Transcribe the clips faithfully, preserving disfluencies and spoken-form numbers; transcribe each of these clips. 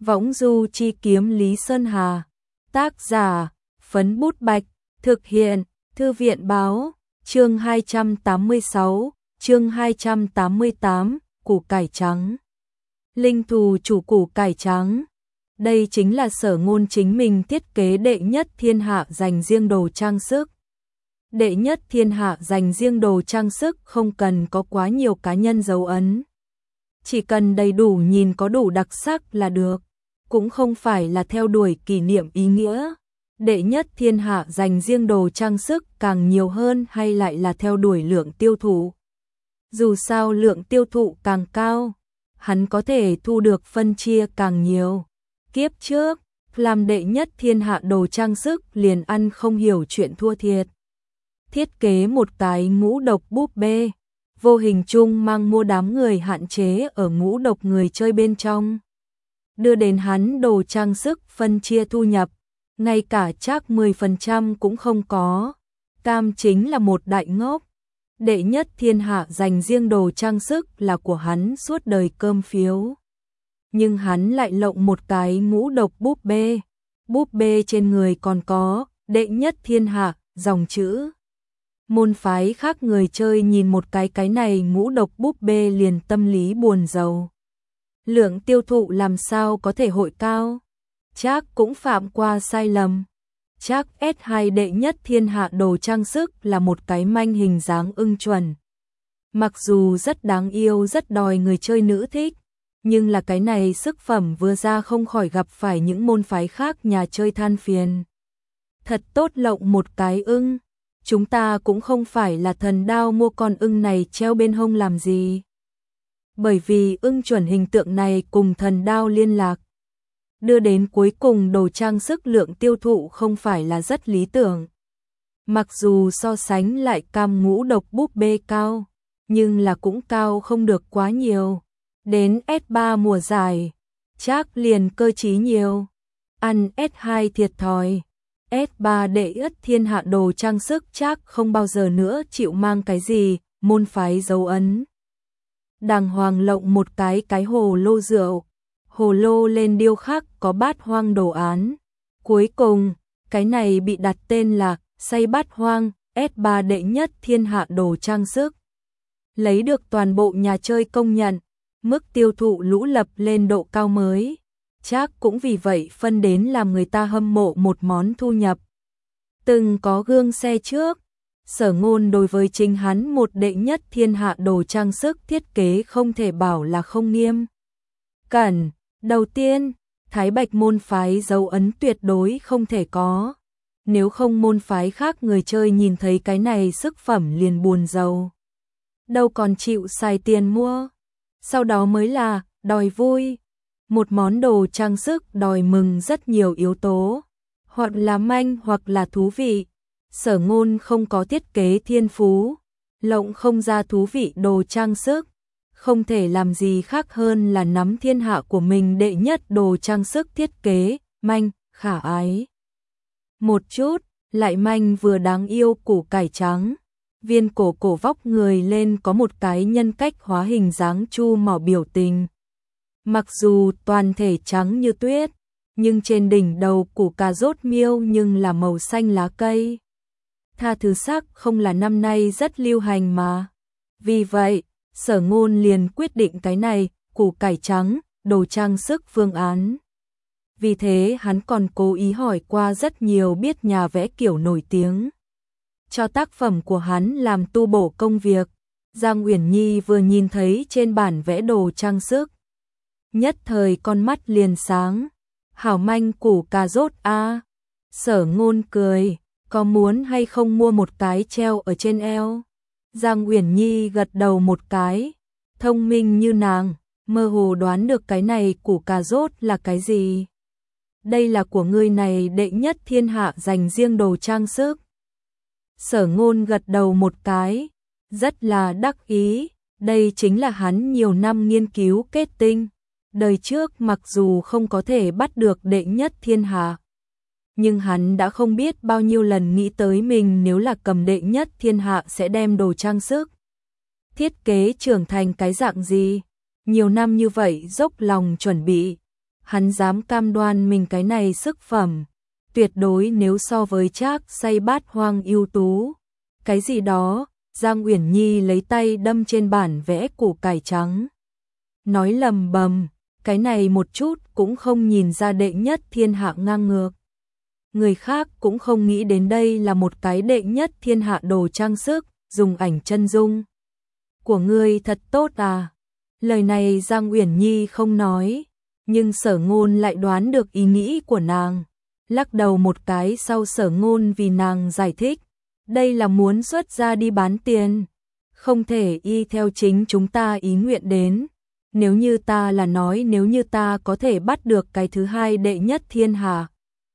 Võng du chi kiếm Lý Sơn Hà. Tác giả, Phấn Bút Bạch. Thực hiện, Thư viện Báo. Chương hai trăm tám mươi sáu, chương hai trăm tám mươi tám, củ cải trắng. Linh thù chủ củ cải trắng. Đây chính là Sở Ngôn chính mình thiết kế đệ nhất thiên hạ dành riêng đồ trang sức. Đệ nhất thiên hạ dành riêng đồ trang sức không cần có quá nhiều cá nhân dấu ấn. Chỉ cần đầy đủ nhìn có đủ đặc sắc là được, cũng không phải là theo đuổi kỷ niệm ý nghĩa. Đệ nhất thiên hạ dành riêng đồ trang sức càng nhiều hơn hay lại là theo đuổi lượng tiêu thụ. Dù sao lượng tiêu thụ càng cao, hắn có thể thu được phân chia càng nhiều. Kiếp trước, làm đệ nhất thiên hạ đồ trang sức liền ăn không hiểu chuyện thua thiệt. Thiết kế một cái ngũ độc búp bê, vô hình chung mang mua đám người hạn chế ở ngũ độc người chơi bên trong. Đưa đến hắn đồ trang sức phân chia thu nhập, ngay cả chắc mười phần trăm cũng không có. Cam chính là một đại ngốc. Đệ nhất thiên hạ dành riêng đồ trang sức là của hắn suốt đời cơm phiếu. Nhưng hắn lại lộng một cái ngũ độc búp bê. Búp bê trên người còn có đệ nhất thiên hạ dòng chữ. Môn phái khác người chơi nhìn một cái cái này ngũ độc búp bê liền tâm lý buồn rầu. Lượng tiêu thụ làm sao có thể hội cao? Chắc cũng phạm qua sai lầm. Chắc S hai đệ nhất thiên hạ đồ trang sức là một cái manh hình dáng ưng chuẩn. Mặc dù rất đáng yêu, rất đòi người chơi nữ thích, nhưng là cái này sức phẩm vừa ra không khỏi gặp phải những môn phái khác nhà chơi than phiền. Thật tốt lộng một cái ưng, chúng ta cũng không phải là thần đao mua con ưng này treo bên hông làm gì. Bởi vì ưng chuẩn hình tượng này cùng thần đao liên lạc, đưa đến cuối cùng đồ trang sức lượng tiêu thụ không phải là rất lý tưởng. Mặc dù so sánh lại cam ngũ độc búp bê cao, nhưng là cũng cao không được quá nhiều. Đến S ba mùa giải, chắc liền cơ trí nhiều. Ăn S hai thiệt thòi. S ba đệ nhất thiên hạ đồ trang sức chắc không bao giờ nữa chịu mang cái gì, môn phái dấu ấn. Đàng hoàng lộng một cái cái hồ lô rượu. Hồ lô lên điêu khắc có bát hoang đồ án. Cuối cùng, cái này bị đặt tên là say bát hoang, S ba đệ nhất thiên hạ đồ trang sức. Lấy được toàn bộ nhà chơi công nhận, mức tiêu thụ lũ lập lên độ cao mới. Chắc cũng vì vậy phân đến làm người ta hâm mộ một món thu nhập. Từng có gương xe trước, Sở Ngôn đối với chính hắn một đệ nhất thiên hạ đồ trang sức thiết kế không thể bảo là không nghiêm cẩn. Đầu tiên, Thái Bạch môn phái dấu ấn tuyệt đối không thể có. Nếu không môn phái khác người chơi nhìn thấy cái này sức phẩm liền buồn rầu. Đâu còn chịu xài tiền mua. Sau đó mới là đòi vui. Một món đồ trang sức đòi mừng rất nhiều yếu tố. Hoặc là manh hoặc là thú vị. Sở Ngôn không có thiết kế thiên phú. Lộng không ra thú vị đồ trang sức. Không thể làm gì khác hơn là nắm thiên hạ của mình đệ nhất đồ trang sức thiết kế, manh, khả ái. Một chút, lại manh vừa đáng yêu củ cải trắng. Viên cổ cổ vóc người lên có một cái nhân cách hóa hình dáng chu mỏ biểu tình. Mặc dù toàn thể trắng như tuyết, nhưng trên đỉnh đầu củ cà rốt miêu nhưng là màu xanh lá cây. Tha thứ sắc không là năm nay rất lưu hành mà. Vì vậy, Sở Ngôn liền quyết định cái này, củ cải trắng, đồ trang sức phương án. Vì thế hắn còn cố ý hỏi qua rất nhiều biết nhà vẽ kiểu nổi tiếng. Cho tác phẩm của hắn làm tu bổ công việc, Giang Uyển Nhi vừa nhìn thấy trên bản vẽ đồ trang sức. Nhất thời con mắt liền sáng. Hảo manh củ cà rốt a. Sở Ngôn cười, có muốn hay không mua một cái treo ở trên eo? Giang Uyển Nhi gật đầu một cái, thông minh như nàng, mơ hồ đoán được cái này củ cà rốt là cái gì. Đây là của ngươi này đệ nhất thiên hạ dành riêng đồ trang sức. Sở Ngôn gật đầu một cái, rất là đắc ý, đây chính là hắn nhiều năm nghiên cứu kết tinh. Đời trước mặc dù không có thể bắt được đệ nhất thiên hạ, nhưng hắn đã không biết bao nhiêu lần nghĩ tới mình nếu là cầm đệ nhất thiên hạ sẽ đem đồ trang sức thiết kế trưởng thành cái dạng gì. Nhiều năm như vậy dốc lòng chuẩn bị, hắn dám cam đoan mình cái này sức phẩm, tuyệt đối nếu so với Trác Say Bát Hoang ưu tú. Cái gì đó, Giang Uyển Nhi lấy tay đâm trên bản vẽ củ cải trắng. Nói lầm bầm, cái này một chút cũng không nhìn ra đệ nhất thiên hạ ngang ngược. Người khác cũng không nghĩ đến đây là một cái đệ nhất thiên hạ đồ trang sức, dùng ảnh chân dung. Của ngươi thật tốt à? Lời này Giang Uyển Nhi không nói, nhưng Sở Ngôn lại đoán được ý nghĩ của nàng. Lắc đầu một cái sau Sở Ngôn vì nàng giải thích. Đây là muốn xuất ra đi bán tiền. Không thể y theo chính chúng ta ý nguyện đến. Nếu như ta là nói nếu như ta có thể bắt được cái thứ hai đệ nhất thiên hạ.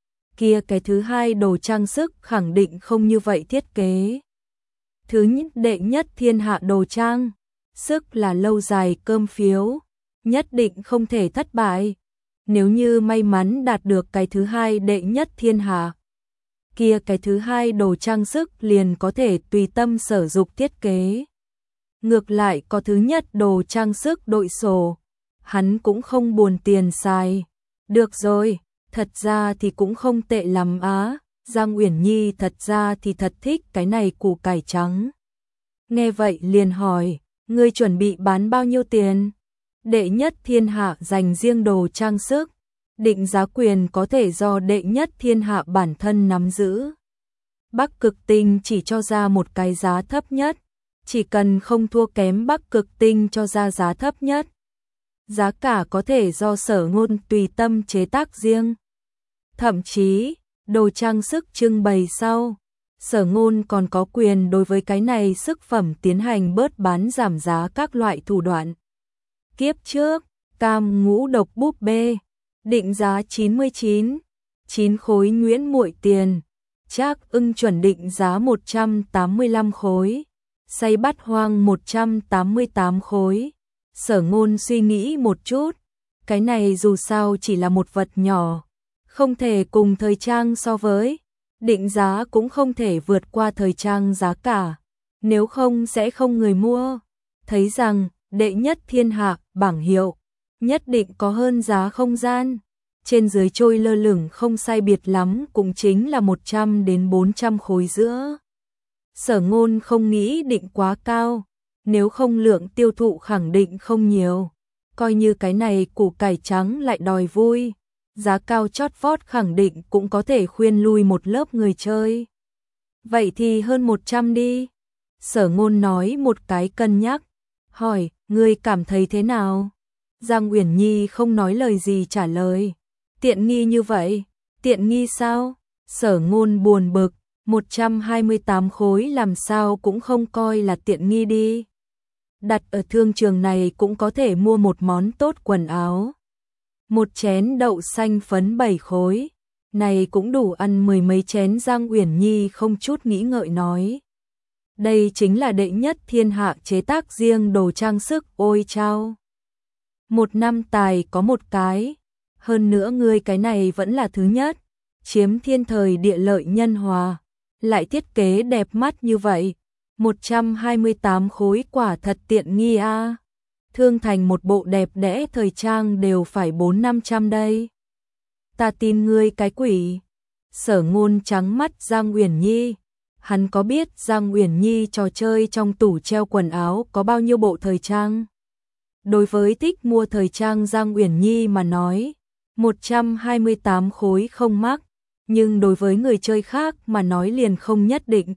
Kia cái thứ hai đồ trang sức khẳng định không như vậy thiết kế. Thứ nhất đệ nhất thiên hạ đồ trang sức là lâu dài cơm phiếu, nhất định không thể thất bại. Nếu như may mắn đạt được cái thứ hai đệ nhất thiên hạ, kia cái thứ hai đồ trang sức liền có thể tùy tâm sở dục thiết kế. Ngược lại có thứ nhất đồ trang sức đội sổ, hắn cũng không buồn tiền xài. Được rồi, thật ra thì cũng không tệ lắm á. Giang Uyển Nhi thật ra thì thật thích cái này củ cải trắng. Nghe vậy liền hỏi, ngươi chuẩn bị bán bao nhiêu tiền? Đệ nhất thiên hạ dành riêng đồ trang sức, định giá quyền có thể do đệ nhất thiên hạ bản thân nắm giữ. Bắc Cực Tinh chỉ cho ra một cái giá thấp nhất, chỉ cần không thua kém Bắc Cực Tinh cho ra giá thấp nhất. Giá cả có thể do Sở Ngôn tùy tâm chế tác riêng. Thậm chí, đồ trang sức trưng bày sau, Sở Ngôn còn có quyền đối với cái này sức phẩm tiến hành bớt bán giảm giá các loại thủ đoạn. Kiếp trước, cam ngũ độc búp bê, định giá chín mươi chín, chín khối nhuyễn muội tiền, Trác Ưng chuẩn định giá một trăm tám mươi lăm khối, Say Bát Hoang một trăm tám mươi tám khối. Sở Ngôn suy nghĩ một chút, cái này dù sao chỉ là một vật nhỏ, không thể cùng thời trang so với, định giá cũng không thể vượt qua thời trang giá cả, nếu không sẽ không người mua. Thấy rằng, đệ nhất thiên hạ, bảng hiệu, nhất định có hơn giá không gian. Trên dưới trôi lơ lửng không sai biệt lắm cũng chính là một trăm đến bốn trăm khối giữa. Sở Ngôn không nghĩ định quá cao, nếu không lượng tiêu thụ khẳng định không nhiều. Coi như cái này củ cải trắng lại đòi vui, giá cao chót vót khẳng định cũng có thể khuyên lui một lớp người chơi. Vậy thì hơn một trăm đi. Sở Ngôn nói một cái cân nhắc, hỏi, ngươi cảm thấy thế nào? Giang Uyển Nhi không nói lời gì trả lời. Tiện nghi như vậy, tiện nghi sao? Sở Ngôn buồn bực, một trăm hai mươi tám khối làm sao cũng không coi là tiện nghi đi. Đặt ở thương trường này cũng có thể mua một món tốt quần áo. Một chén đậu xanh phấn bảy khối, này cũng đủ ăn mười mấy chén. Giang Uyển Nhi không chút nghĩ ngợi nói. Đây chính là đệ nhất thiên hạ chế tác riêng đồ trang sức, ôi chao. Một năm tài có một cái, hơn nữa ngươi cái này vẫn là thứ nhất, chiếm thiên thời địa lợi nhân hòa, lại thiết kế đẹp mắt như vậy. một trăm hai mươi tám khối quả thật tiện nghi a. À. Thương thành một bộ đẹp đẽ thời trang đều phải bốn năm trăm đây. Ta tin ngươi cái quỷ. Sở Ngôn trắng mắt Giang Uyển Nhi. Hắn có biết Giang Uyển Nhi trò chơi trong tủ treo quần áo có bao nhiêu bộ thời trang? Đối với thích mua thời trang Giang Uyển Nhi mà nói, một trăm hai mươi tám khối không mắc, nhưng đối với người chơi khác mà nói liền không nhất định.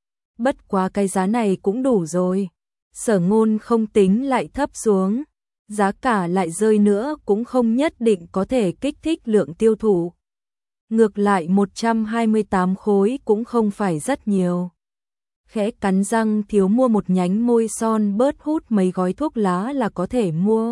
Bất quá cái giá này cũng đủ rồi. Sở Ngôn không tính lại thấp xuống, giá cả lại rơi nữa cũng không nhất định có thể kích thích lượng tiêu thụ. Ngược lại một trăm hai mươi tám khối cũng không phải rất nhiều. Khẽ cắn răng thiếu mua một nhánh môi son bớt hút mấy gói thuốc lá là có thể mua.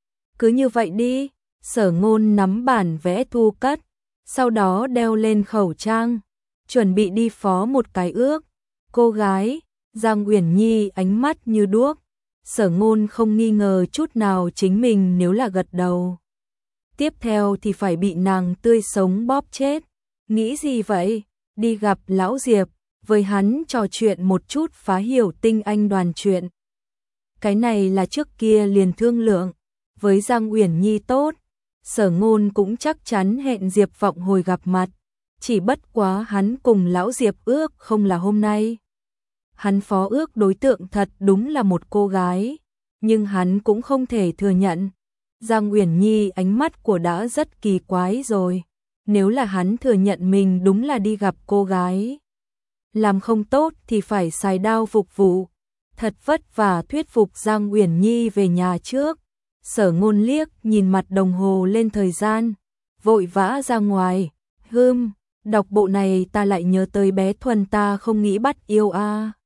Cứ như vậy đi. Sở Ngôn nắm bản vẽ thu cất, sau đó đeo lên khẩu trang, chuẩn bị đi phó một cái ước. Cô gái, Giang Uyển Nhi ánh mắt như đuốc, Sở Ngôn không nghi ngờ chút nào chính mình nếu là gật đầu. Tiếp theo thì phải bị nàng tươi sống bóp chết. Nghĩ gì vậy? Đi gặp lão Diệp, với hắn trò chuyện một chút phá hiểu tinh anh đoàn chuyện. Cái này là trước kia liền thương lượng, với Giang Uyển Nhi tốt. Sở Ngôn cũng chắc chắn hẹn Diệp Vọng hồi gặp mặt, chỉ bất quá hắn cùng lão Diệp ước không là hôm nay. Hắn phó ước đối tượng thật đúng là một cô gái, nhưng hắn cũng không thể thừa nhận. Giang Uyển Nhi ánh mắt của đã rất kỳ quái rồi, nếu là hắn thừa nhận mình đúng là đi gặp cô gái. Làm không tốt thì phải xài đao phục vụ, thật vất vả thuyết phục Giang Uyển Nhi về nhà trước. Sở Ngôn liếc nhìn mặt đồng hồ lên thời gian, vội vã ra ngoài, hưm, đọc bộ này ta lại nhớ tới bé Thuần ta không nghĩ bắt yêu a.